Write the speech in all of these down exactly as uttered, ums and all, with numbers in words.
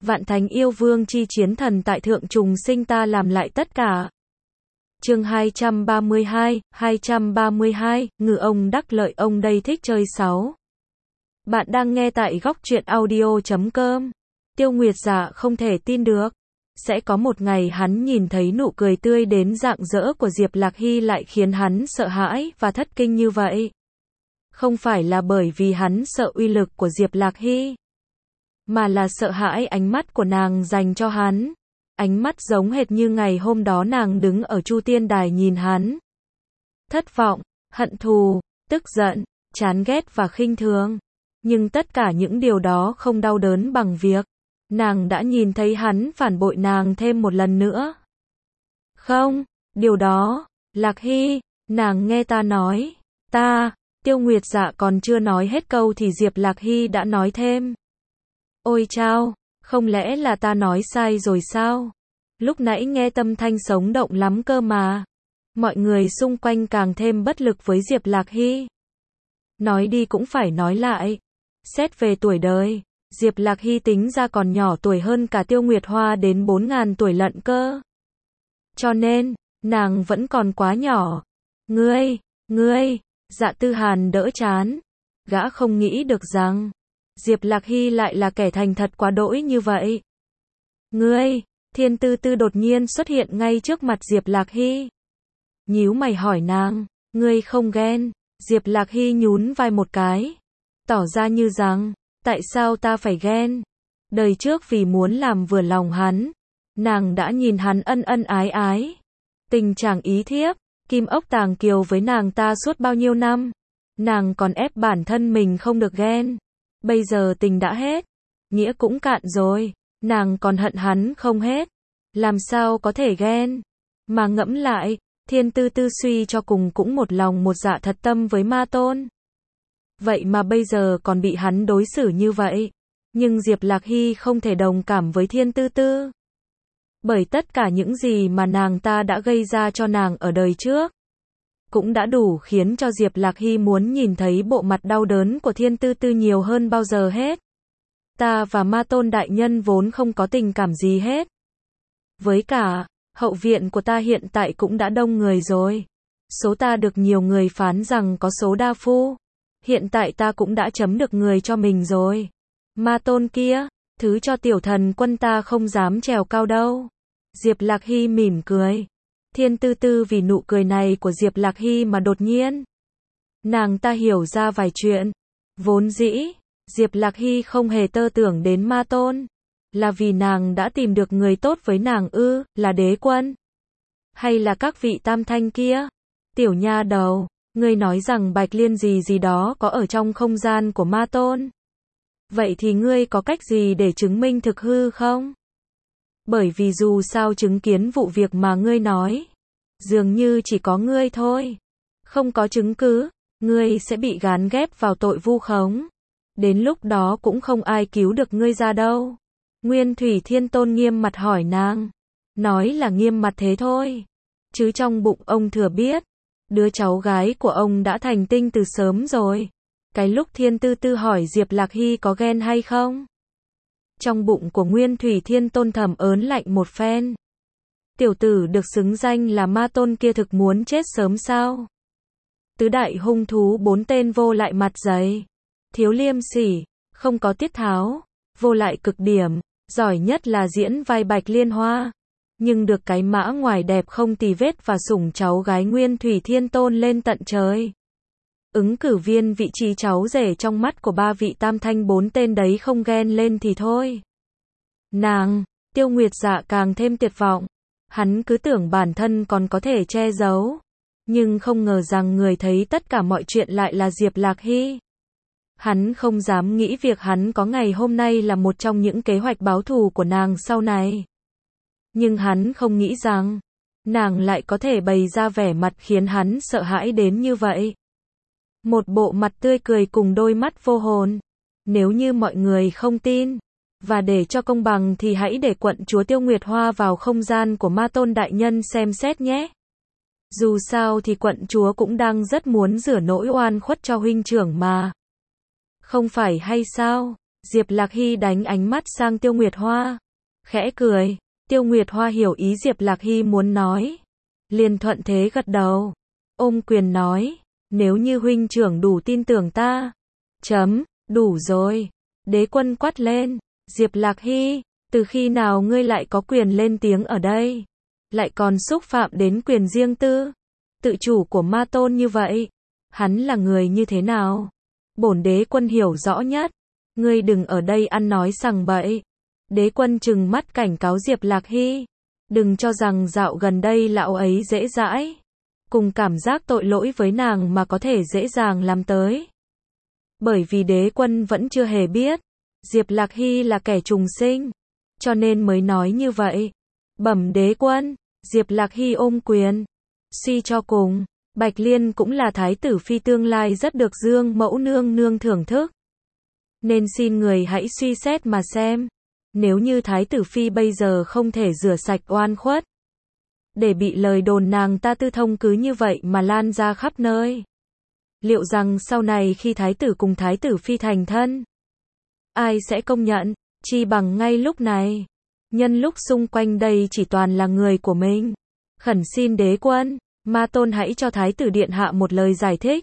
Vạn thánh yêu vương chi chiến thần tại thượng trùng sinh ta làm lại tất cả. Chương hai trăm ba mươi hai, hai trăm ba mươi hai, ngư ông đắc lợi ông đây thích chơi sáu. Bạn đang nghe tại góc truyện audio chấm com. Tiêu Nguyệt Dạ không thể tin được. Sẽ có một ngày hắn nhìn thấy nụ cười tươi đến rạng rỡ của Diệp Lạc Hy lại khiến hắn sợ hãi và thất kinh như vậy. Không phải là bởi vì hắn sợ uy lực của Diệp Lạc Hy, mà là sợ hãi ánh mắt của nàng dành cho hắn. Ánh mắt giống hệt như ngày hôm đó nàng đứng ở Chu Tiên Đài nhìn hắn. Thất vọng, hận thù, tức giận, chán ghét và khinh thường. Nhưng tất cả những điều đó không đau đớn bằng việc nàng đã nhìn thấy hắn phản bội nàng thêm một lần nữa. Không, điều đó, Lạc Hy, nàng nghe ta nói, ta, Tiêu Nguyệt Dạ còn chưa nói hết câu thì Diệp Lạc Hy đã nói thêm. Ôi chao, không lẽ là ta nói sai rồi sao? Lúc nãy nghe tâm thanh sống động lắm cơ mà. Mọi người xung quanh càng thêm bất lực với Diệp Lạc Hy. Nói đi cũng phải nói lại. Xét về tuổi đời, Diệp Lạc Hy tính ra còn nhỏ tuổi hơn cả Tiêu Nguyệt Hoa đến bốn ngàn tuổi lận cơ. Cho nên, nàng vẫn còn quá nhỏ. Ngươi, ngươi, Dạ Tư Hàn đỡ chán. Gã không nghĩ được rằng Diệp Lạc Hy lại là kẻ thành thật quá đỗi như vậy. Ngươi, Thiên Tư Tư đột nhiên xuất hiện ngay trước mặt Diệp Lạc Hy. Nhíu mày hỏi nàng, ngươi không ghen? Diệp Lạc Hy nhún vai một cái, tỏ ra như rằng, tại sao ta phải ghen? Đời trước vì muốn làm vừa lòng hắn, nàng đã nhìn hắn ân ân ái ái. Tình chàng ý thiếp, kim ốc tàng kiều với nàng ta suốt bao nhiêu năm. Nàng còn ép bản thân mình không được ghen. Bây giờ tình đã hết, nghĩa cũng cạn rồi, nàng còn hận hắn không hết. Làm sao có thể ghen? Mà ngẫm lại, Thiên Tư Tư suy cho cùng cũng một lòng một dạ thật tâm với Ma Tôn. Vậy mà bây giờ còn bị hắn đối xử như vậy. Nhưng Diệp Lạc Hy không thể đồng cảm với Thiên Tư Tư. Bởi tất cả những gì mà nàng ta đã gây ra cho nàng ở đời trước cũng đã đủ khiến cho Diệp Lạc Hy muốn nhìn thấy bộ mặt đau đớn của Thiên Tư Tư nhiều hơn bao giờ hết. Ta và Ma Tôn đại nhân vốn không có tình cảm gì hết. Với cả, hậu viện của ta hiện tại cũng đã đông người rồi. Số ta được nhiều người phán rằng có số đa phu. Hiện tại ta cũng đã chấm được người cho mình rồi. Ma Tôn kia, thứ cho tiểu thần quân ta không dám trèo cao đâu. Diệp Lạc Hy mỉm cười. Thiên Tư Tư vì nụ cười này của Diệp Lạc Hy mà đột nhiên nàng ta hiểu ra vài chuyện. Vốn dĩ, Diệp Lạc Hy không hề tơ tưởng đến Ma Tôn. Là vì nàng đã tìm được người tốt với nàng ư, là Đế Quân? Hay là các vị tam thanh kia? Tiểu nha đầu, ngươi nói rằng Bạch Liên gì gì đó có ở trong không gian của Ma Tôn. Vậy thì ngươi có cách gì để chứng minh thực hư không? Bởi vì dù sao chứng kiến vụ việc mà ngươi nói, dường như chỉ có ngươi thôi. Không có chứng cứ, ngươi sẽ bị gán ghép vào tội vu khống. Đến lúc đó cũng không ai cứu được ngươi ra đâu. Nguyên Thủy Thiên Tôn nghiêm mặt hỏi nàng. Nói là nghiêm mặt thế thôi. Chứ trong bụng ông thừa biết, đứa cháu gái của ông đã thành tinh từ sớm rồi. Cái lúc Thiên Tư Tư hỏi Diệp Lạc Hy có ghen hay không? Trong bụng của Nguyên Thủy Thiên Tôn thầm ớn lạnh một phen. Tiểu tử được xứng danh là Ma Tôn kia thực muốn chết sớm sao? Tứ đại hung thú bốn tên vô lại mặt dày, thiếu liêm sỉ, không có tiết tháo, vô lại cực điểm, giỏi nhất là diễn vai Bạch Liên Hoa. Nhưng được cái mã ngoài đẹp không tì vết và sủng cháu gái Nguyên Thủy Thiên Tôn lên tận trời. Ứng cử viên vị trí cháu rể trong mắt của ba vị tam thanh bốn tên đấy không ghen lên thì thôi. Nàng, Tiêu Nguyệt Dạ càng thêm tuyệt vọng. Hắn cứ tưởng bản thân còn có thể che giấu. Nhưng không ngờ rằng người thấy tất cả mọi chuyện lại là Diệp Lạc Hy. Hắn không dám nghĩ việc hắn có ngày hôm nay là một trong những kế hoạch báo thù của nàng sau này. Nhưng hắn không nghĩ rằng nàng lại có thể bày ra vẻ mặt khiến hắn sợ hãi đến như vậy. Một bộ mặt tươi cười cùng đôi mắt vô hồn. Nếu như mọi người không tin, và để cho công bằng thì hãy để quận chúa Tiêu Nguyệt Hoa vào không gian của Ma Tôn đại nhân xem xét nhé. Dù sao thì quận chúa cũng đang rất muốn rửa nỗi oan khuất cho huynh trưởng mà. Không phải hay sao? Diệp Lạc Hy đánh ánh mắt sang Tiêu Nguyệt Hoa. Khẽ cười. Tiêu Nguyệt Hoa hiểu ý Diệp Lạc Hy muốn nói. Liền thuận thế gật đầu. Ôm quyền nói. Nếu như huynh trưởng đủ tin tưởng ta. Chấm, đủ rồi. Đế quân quát lên. Diệp Lạc Hy, từ khi nào ngươi lại có quyền lên tiếng ở đây? Lại còn xúc phạm đến quyền riêng tư, tự chủ của ma tôn như vậy. Hắn là người như thế nào? Bổn đế quân hiểu rõ nhất. Ngươi đừng ở đây ăn nói sằng bậy. Đế quân trừng mắt cảnh cáo Diệp Lạc Hy. Đừng cho rằng dạo gần đây lão ấy dễ dãi. Cùng cảm giác tội lỗi với nàng mà có thể dễ dàng làm tới. Bởi vì đế quân vẫn chưa hề biết. Diệp Lạc Hy là kẻ trùng sinh. Cho nên mới nói như vậy. Bẩm đế quân. Diệp Lạc Hy ôm quyền. Suy cho cùng, Bạch Liên cũng là thái tử phi tương lai rất được Dương mẫu nương nương thưởng thức. Nên xin người hãy suy xét mà xem. Nếu như thái tử phi bây giờ không thể rửa sạch oan khuất, để bị lời đồn nàng ta tư thông cứ như vậy mà lan ra khắp nơi, liệu rằng sau này khi thái tử cùng thái tử phi thành thân, ai sẽ công nhận? Chi bằng ngay lúc này, nhân lúc xung quanh đây chỉ toàn là người của mình, khẩn xin đế quân, ma tôn hãy cho thái tử điện hạ một lời giải thích.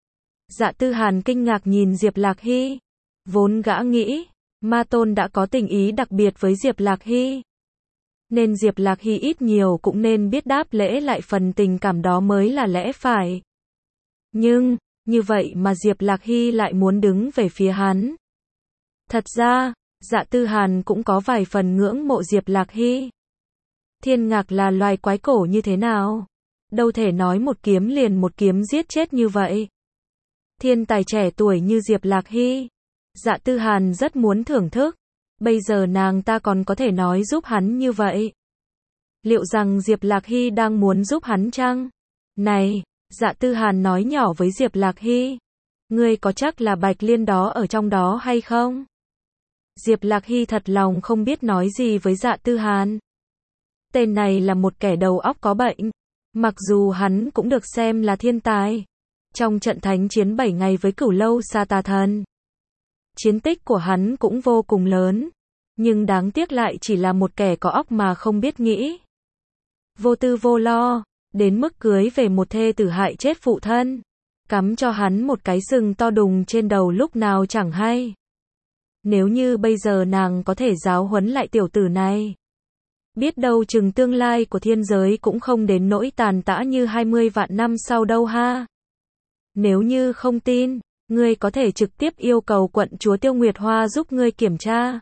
Dạ Tư Hàn kinh ngạc nhìn Diệp Lạc Hy. Vốn gã nghĩ, ma tôn đã có tình ý đặc biệt với Diệp Lạc Hy, nên Diệp Lạc Hy ít nhiều cũng nên biết đáp lễ lại phần tình cảm đó mới là lẽ phải. Nhưng, như vậy mà Diệp Lạc Hy lại muốn đứng về phía hắn. Thật ra, Dạ Tư Hàn cũng có vài phần ngưỡng mộ Diệp Lạc Hy. Thiên Ngạc là loài quái cổ như thế nào? Đâu thể nói một kiếm liền một kiếm giết chết như vậy. Thiên tài trẻ tuổi như Diệp Lạc Hy, Dạ Tư Hàn rất muốn thưởng thức. Bây giờ nàng ta còn có thể nói giúp hắn như vậy. Liệu rằng Diệp Lạc Hy đang muốn giúp hắn chăng? Này, Dạ Tư Hàn nói nhỏ với Diệp Lạc Hy. Ngươi có chắc là Bạch Liên đó ở trong đó hay không? Diệp Lạc Hy thật lòng không biết nói gì với Dạ Tư Hàn. Tên này là một kẻ đầu óc có bệnh. Mặc dù hắn cũng được xem là thiên tài. Trong trận thánh chiến bảy ngày với Cửu Lâu Sa Tà Thần, chiến tích của hắn cũng vô cùng lớn. Nhưng đáng tiếc lại chỉ là một kẻ có óc mà không biết nghĩ. Vô tư vô lo, đến mức cưới về một thê tử hại chết phụ thân. Cắm cho hắn một cái sừng to đùng trên đầu lúc nào chẳng hay. Nếu như bây giờ nàng có thể giáo huấn lại tiểu tử này, biết đâu chừng tương lai của thiên giới cũng không đến nỗi tàn tã như hai mươi vạn năm sau đâu ha. Nếu như không tin, ngươi có thể trực tiếp yêu cầu quận chúa Tiêu Nguyệt Hoa giúp ngươi kiểm tra.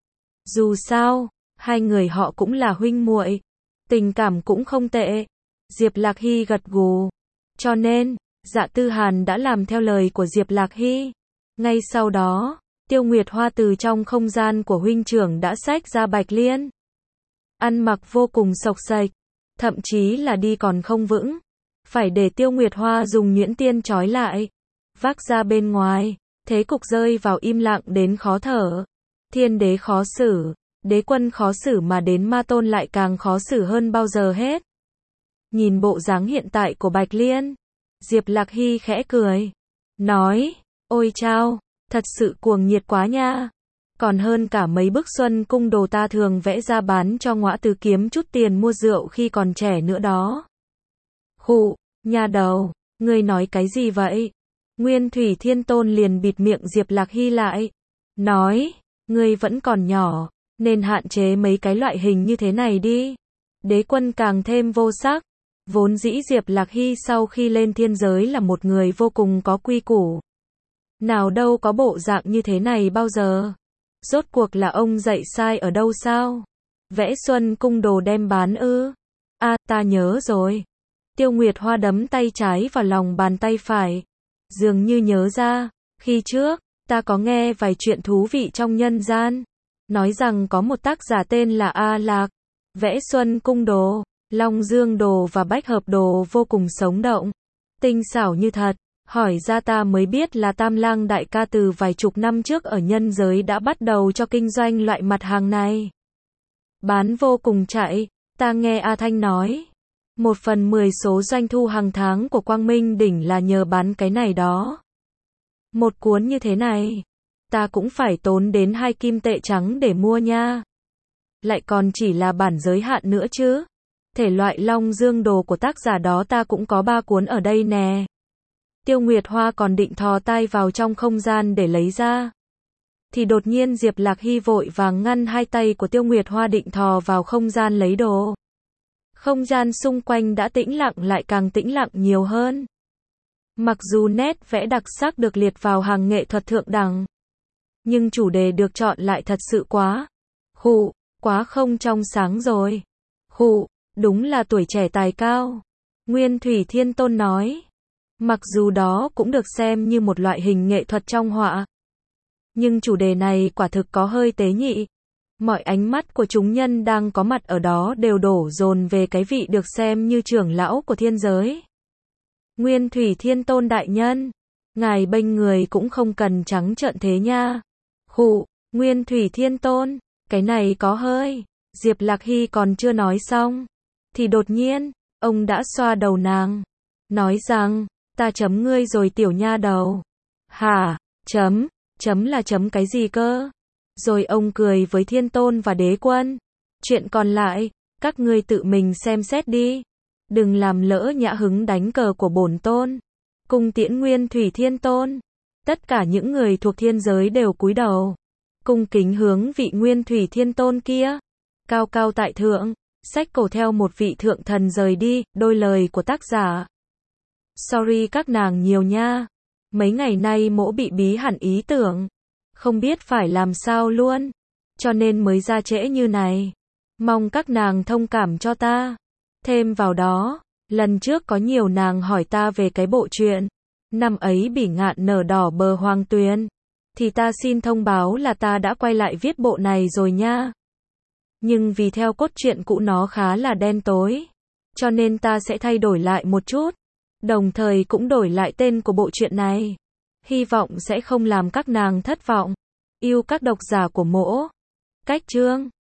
Dù sao, hai người họ cũng là huynh muội, tình cảm cũng không tệ. Diệp Lạc Hy gật gù. Cho nên, Dạ Tư Hàn đã làm theo lời của Diệp Lạc Hy. Ngay sau đó, Tiêu Nguyệt Hoa từ trong không gian của huynh trưởng đã xách ra Bạch Liên. Ăn mặc vô cùng xộc xệch, thậm chí là đi còn không vững. Phải để Tiêu Nguyệt Hoa dùng nhuyễn tiên trói lại, vác ra bên ngoài. Thế cục rơi vào im lặng đến khó thở. Thiên đế khó xử, đế quân khó xử mà đến ma tôn lại càng khó xử hơn bao giờ hết. Nhìn bộ dáng hiện tại của Bạch Liên, Diệp Lạc Hy khẽ cười, nói, ôi chao, thật sự cuồng nhiệt quá nha. Còn hơn cả mấy bức xuân cung đồ ta thường vẽ ra bán cho ngõa tứ kiếm chút tiền mua rượu khi còn trẻ nữa đó. Khụ, nha đầu, ngươi nói cái gì vậy? Nguyên Thủy Thiên Tôn liền bịt miệng Diệp Lạc Hy lại, nói, ngươi vẫn còn nhỏ, nên hạn chế mấy cái loại hình như thế này đi. Đế quân càng thêm vô sắc. Vốn dĩ Diệp Lạc Hy sau khi lên thiên giới là một người vô cùng có quy củ. Nào đâu có bộ dạng như thế này bao giờ. Rốt cuộc là ông dạy sai ở đâu sao? Vẽ xuân cung đồ đem bán ư? A, à, ta nhớ rồi. Tiêu Nguyệt Hoa đấm tay trái vào lòng bàn tay phải. Dường như nhớ ra, khi trước, ta có nghe vài chuyện thú vị trong nhân gian. Nói rằng có một tác giả tên là A Lạc, vẽ xuân cung đồ, Long Dương đồ và Bách Hợp đồ vô cùng sống động, tinh xảo như thật. Hỏi ra ta mới biết là Tam Lang đại ca từ vài chục năm trước ở nhân giới đã bắt đầu cho kinh doanh loại mặt hàng này. Bán vô cùng chạy, ta nghe A Thanh nói. Một phần mười số doanh thu hàng tháng của Quang Minh Đỉnh là nhờ bán cái này đó. Một cuốn như thế này, ta cũng phải tốn đến hai kim tệ trắng để mua nha. Lại còn chỉ là bản giới hạn nữa chứ. Thể loại Long Dương đồ của tác giả đó ta cũng có ba cuốn ở đây nè. Tiêu Nguyệt Hoa còn định thò tay vào trong không gian để lấy ra. Thì đột nhiên Diệp Lạc Hy vội vàng ngăn hai tay của Tiêu Nguyệt Hoa định thò vào không gian lấy đồ. Không gian xung quanh đã tĩnh lặng lại càng tĩnh lặng nhiều hơn. Mặc dù nét vẽ đặc sắc được liệt vào hàng nghệ thuật thượng đẳng, nhưng chủ đề được chọn lại thật sự quá. Khụ, quá không trong sáng rồi. Khụ, đúng là tuổi trẻ tài cao. Nguyên Thủy Thiên Tôn nói. Mặc dù đó cũng được xem như một loại hình nghệ thuật trong họa, nhưng chủ đề này quả thực có hơi tế nhị. Mọi ánh mắt của chúng nhân đang có mặt ở đó đều đổ dồn về cái vị được xem như trưởng lão của thiên giới. Nguyên Thủy Thiên Tôn đại nhân, ngài bênh người cũng không cần trắng trợn thế nha. Khụ, Nguyên Thủy Thiên Tôn, cái này có hơi. Diệp Lạc Hy còn chưa nói xong, thì đột nhiên, ông đã xoa đầu nàng, nói rằng, ta chấm ngươi rồi tiểu nha đầu. Hả, chấm, chấm là chấm cái gì cơ? Rồi ông cười với Thiên Tôn và Đế Quân. Chuyện còn lại, các ngươi tự mình xem xét đi. Đừng làm lỡ nhã hứng đánh cờ của bổn tôn. Cung tiễn Nguyên Thủy Thiên Tôn. Tất cả những người thuộc thiên giới đều cúi đầu, cung kính hướng vị Nguyên Thủy Thiên Tôn kia. Cao cao tại thượng, xách cổ theo một vị thượng thần rời đi, đôi lời của tác giả. Sorry các nàng nhiều nha. Mấy ngày nay mỗ bị bí hẳn ý tưởng. Không biết phải làm sao luôn. Cho nên mới ra trễ như này. Mong các nàng thông cảm cho ta. Thêm vào đó, lần trước có nhiều nàng hỏi ta về cái bộ truyện. Năm ấy Bỉ Ngạn nở đỏ bờ Hoàng Tuyền. Thì ta xin thông báo là ta đã quay lại viết bộ này rồi nha. Nhưng vì theo cốt truyện cũ nó khá là đen tối, cho nên ta sẽ thay đổi lại một chút. Đồng thời cũng đổi lại tên của bộ truyện này. Hy vọng sẽ không làm các nàng thất vọng. Yêu các độc giả của mỗ. Cách chương